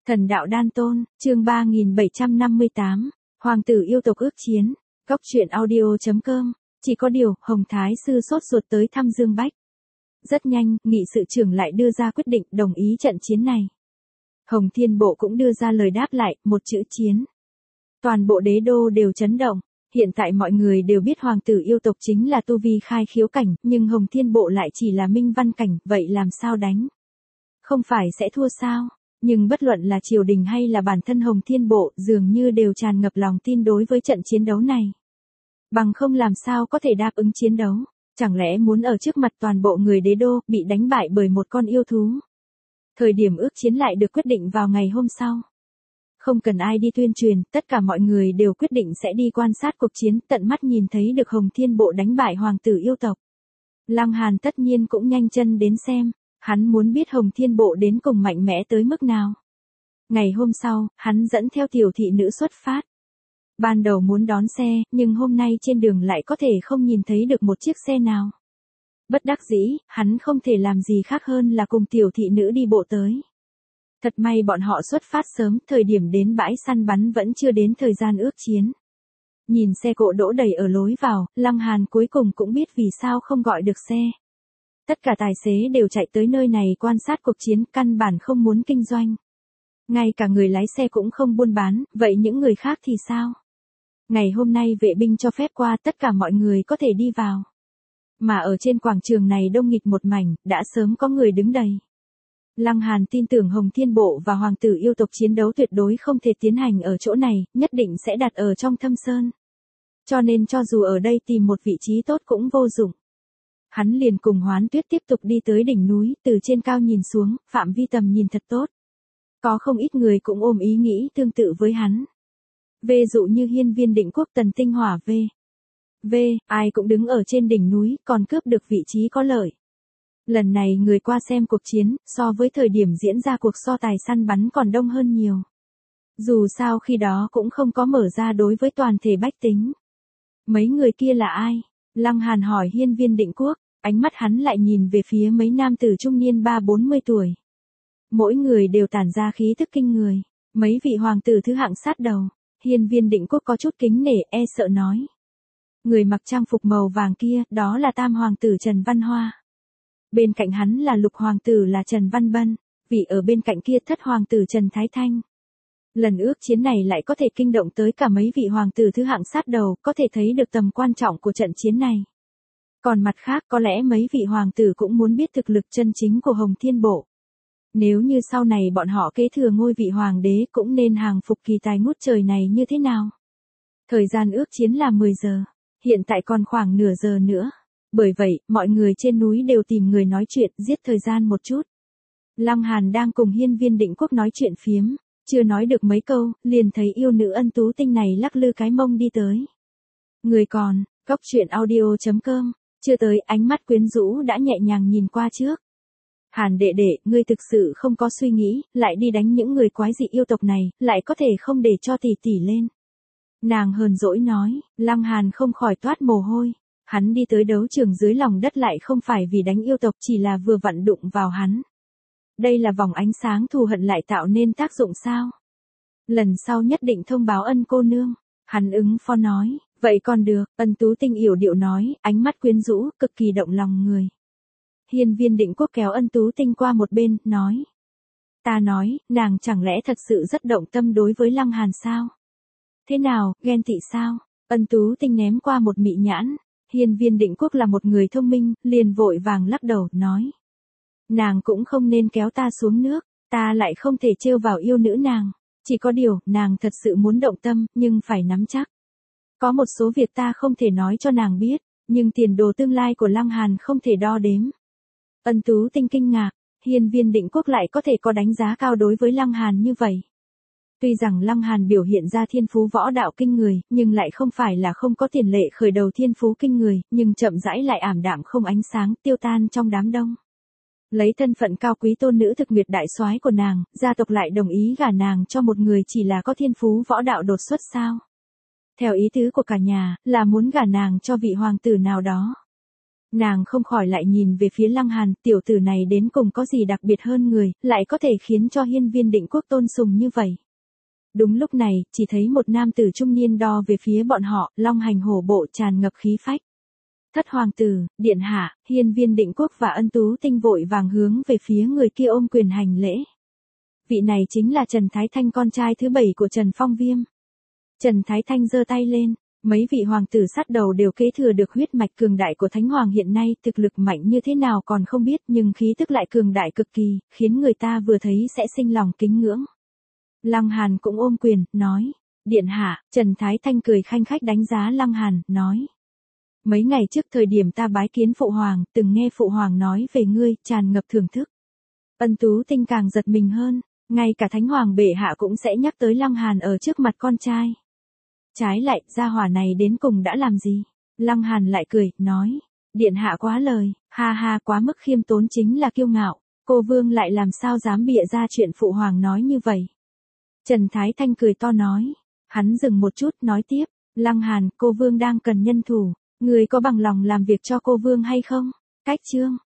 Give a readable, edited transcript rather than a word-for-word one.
Thần đạo đan tôn, chương 3758, Hoàng tử yêu tộc ước chiến, góc truyện audio.com, chỉ có điều, Hồng Thái Sư sốt ruột tới thăm Dương Bách. Rất nhanh, nghị sự trưởng lại đưa ra quyết định đồng ý trận chiến này. Hồng Thiên Bộ cũng đưa ra lời đáp lại, một chữ chiến. Toàn bộ đế đô đều chấn động, hiện tại mọi người đều biết hoàng tử yêu tộc chính là tu vi khai khiếu cảnh, nhưng Hồng Thiên Bộ lại chỉ là minh văn cảnh, vậy làm sao đánh? Không phải sẽ thua sao? Nhưng bất luận là triều đình hay là bản thân Hồng Thiên Bộ dường như đều tràn ngập lòng tin đối với trận chiến đấu này. Bằng không làm sao có thể đáp ứng chiến đấu, chẳng lẽ muốn ở trước mặt toàn bộ người đế đô bị đánh bại bởi một con yêu thú. Thời điểm ước chiến lại được quyết định vào ngày hôm sau. Không cần ai đi tuyên truyền, tất cả mọi người đều quyết định sẽ đi quan sát cuộc chiến, tận mắt nhìn thấy được Hồng Thiên Bộ đánh bại hoàng tử yêu tộc. Lăng Hàn tất nhiên cũng nhanh chân đến xem. Hắn muốn biết Hồng Thiên Bộ đến cùng mạnh mẽ tới mức nào. Ngày hôm sau, hắn dẫn theo tiểu thị nữ xuất phát. Ban đầu muốn đón xe, nhưng hôm nay trên đường lại có thể không nhìn thấy được một chiếc xe nào. Bất đắc dĩ, hắn không thể làm gì khác hơn là cùng tiểu thị nữ đi bộ tới. Thật may bọn họ xuất phát sớm, thời điểm đến bãi săn bắn vẫn chưa đến thời gian ước chiến. Nhìn xe cộ đỗ đầy ở lối vào, Lăng Hàn cuối cùng cũng biết vì sao không gọi được xe. Tất cả tài xế đều chạy tới nơi này quan sát cuộc chiến, căn bản không muốn kinh doanh. Ngay cả người lái xe cũng không buôn bán, vậy những người khác thì sao? Ngày hôm nay vệ binh cho phép qua, tất cả mọi người có thể đi vào. Mà ở trên quảng trường này đông nghịt một mảnh, đã sớm có người đứng đầy. Lăng Hàn tin tưởng Hồng Thiên Bộ và hoàng tử yêu tộc chiến đấu tuyệt đối không thể tiến hành ở chỗ này, nhất định sẽ đặt ở trong thâm sơn. Cho nên cho dù ở đây tìm một vị trí tốt cũng vô dụng. Hắn liền cùng Hoán Tuyết tiếp tục đi tới đỉnh núi, từ trên cao nhìn xuống, phạm vi tầm nhìn thật tốt. Có không ít người cũng ôm ý nghĩ tương tự với hắn. Ví dụ như Hiên Viên Định Quốc Tần Tinh Hỏa ai cũng đứng ở trên đỉnh núi, còn cướp được vị trí có lợi. Lần này người qua xem cuộc chiến, so với thời điểm diễn ra cuộc so tài săn bắn còn đông hơn nhiều. Dù sao khi đó cũng không có mở ra đối với toàn thể bách tính. Mấy người kia là ai? Lăng Hàn hỏi Hiên Viên Định Quốc, ánh mắt hắn lại nhìn về phía mấy nam tử trung niên 30-40 tuổi. Mỗi người đều tản ra khí tức kinh người, mấy vị hoàng tử thứ hạng sát đầu. Hiên Viên Định Quốc có chút kính nể, e sợ nói. Người mặc trang phục màu vàng kia, đó là tam hoàng tử Trần Văn Hoa. Bên cạnh hắn là lục hoàng tử là Trần Văn Bân, vị ở bên cạnh kia thất hoàng tử Trần Thái Thanh. Lần ước chiến này lại có thể kinh động tới cả mấy vị hoàng tử thứ hạng sát đầu, có thể thấy được tầm quan trọng của trận chiến này. Còn mặt khác có lẽ mấy vị hoàng tử cũng muốn biết thực lực chân chính của Hồng Thiên Bộ. Nếu như sau này bọn họ kế thừa ngôi vị hoàng đế cũng nên hàng phục kỳ tài ngút trời này như thế nào. Thời gian ước chiến là 10 giờ, hiện tại còn khoảng nửa giờ nữa. Bởi vậy, mọi người trên núi đều tìm người nói chuyện, giết thời gian một chút. Lăng Hàn đang cùng Hiên Viên Định Quốc nói chuyện phiếm. Chưa nói được mấy câu, liền thấy yêu nữ ân tú tinh này lắc lư cái mông đi tới. Người còn, góc truyện audio.com, chưa tới ánh mắt quyến rũ đã nhẹ nhàng nhìn qua trước. Hàn đệ đệ, ngươi thực sự không có suy nghĩ, lại đi đánh những người quái dị yêu tộc này, lại có thể không để cho tỷ tỷ lên. Nàng hờn dỗi nói, Lăng Hàn không khỏi toát mồ hôi. Hắn đi tới đấu trường dưới lòng đất lại không phải vì đánh yêu tộc, chỉ là vừa vặn đụng vào hắn. Đây là vòng ánh sáng thù hận lại tạo nên tác dụng sao? Lần sau nhất định thông báo ân cô nương. Hắn ứng phó nói, vậy còn được, ân tú tinh yểu điệu nói, ánh mắt quyến rũ, cực kỳ động lòng người. Hiên Viên Định Quốc kéo ân tú tinh qua một bên, nói. Ta nói, nàng chẳng lẽ thật sự rất động tâm đối với Lăng Hàn sao? Thế nào, ghen tị sao? Ân tú tinh ném qua một mị nhãn. Hiên Viên Định Quốc là một người thông minh, liền vội vàng lắc đầu, nói. Nàng cũng không nên kéo ta xuống nước, ta lại không thể trêu vào yêu nữ nàng. Chỉ có điều, nàng thật sự muốn động tâm, nhưng phải nắm chắc. Có một số việc ta không thể nói cho nàng biết, nhưng tiền đồ tương lai của Lăng Hàn không thể đo đếm. Ân tú tinh kinh ngạc, Hiên Viên Định Quốc lại có thể có đánh giá cao đối với Lăng Hàn như vậy. Tuy rằng Lăng Hàn biểu hiện ra thiên phú võ đạo kinh người, nhưng lại không phải là không có tiền lệ khởi đầu thiên phú kinh người, nhưng chậm rãi lại ảm đạm không ánh sáng, tiêu tan trong đám đông. Lấy thân phận cao quý tôn nữ thực nguyệt đại soái của nàng, gia tộc lại đồng ý gả nàng cho một người chỉ là có thiên phú võ đạo đột xuất sao? Theo ý tứ của cả nhà, là muốn gả nàng cho vị hoàng tử nào đó. Nàng không khỏi lại nhìn về phía Lăng Hàn, tiểu tử này đến cùng có gì đặc biệt hơn người, lại có thể khiến cho Hiên Viên Định Quốc tôn sùng như vậy. Đúng lúc này, chỉ thấy một nam tử trung niên đo về phía bọn họ, long hành hổ bộ tràn ngập khí phách. Thất hoàng tử, điện hạ, Hiên Viên Định Quốc và Ân Tú Tinh vội vàng hướng về phía người kia ôm quyền hành lễ. Vị này chính là Trần Thái Thanh, con trai thứ 7 của Trần Phong Viêm. Trần Thái Thanh giơ tay lên, mấy vị hoàng tử sát đầu đều kế thừa được huyết mạch cường đại của Thánh Hoàng hiện nay, thực lực mạnh như thế nào còn không biết, nhưng khí tức lại cường đại cực kỳ, khiến người ta vừa thấy sẽ sinh lòng kính ngưỡng. Lăng Hàn cũng ôm quyền, nói, điện hạ. Trần Thái Thanh cười khanh khách đánh giá Lăng Hàn, nói. Mấy ngày trước thời điểm ta bái kiến phụ hoàng, từng nghe phụ hoàng nói về ngươi, tràn ngập thưởng thức. Ân Tú Tinh càng giật mình hơn, ngay cả Thánh Hoàng bệ hạ cũng sẽ nhắc tới Lăng Hàn ở trước mặt con trai. Trái lại, gia hỏa này đến cùng đã làm gì? Lăng Hàn lại cười, nói, điện hạ quá lời, ha ha, quá mức khiêm tốn chính là kiêu ngạo, cô vương lại làm sao dám bịa ra chuyện phụ hoàng nói như vậy. Trần Thái Thanh cười to nói, hắn dừng một chút, nói tiếp, Lăng Hàn, cô vương đang cần nhân thủ, người có bằng lòng làm việc cho cô vương hay không? Cách chương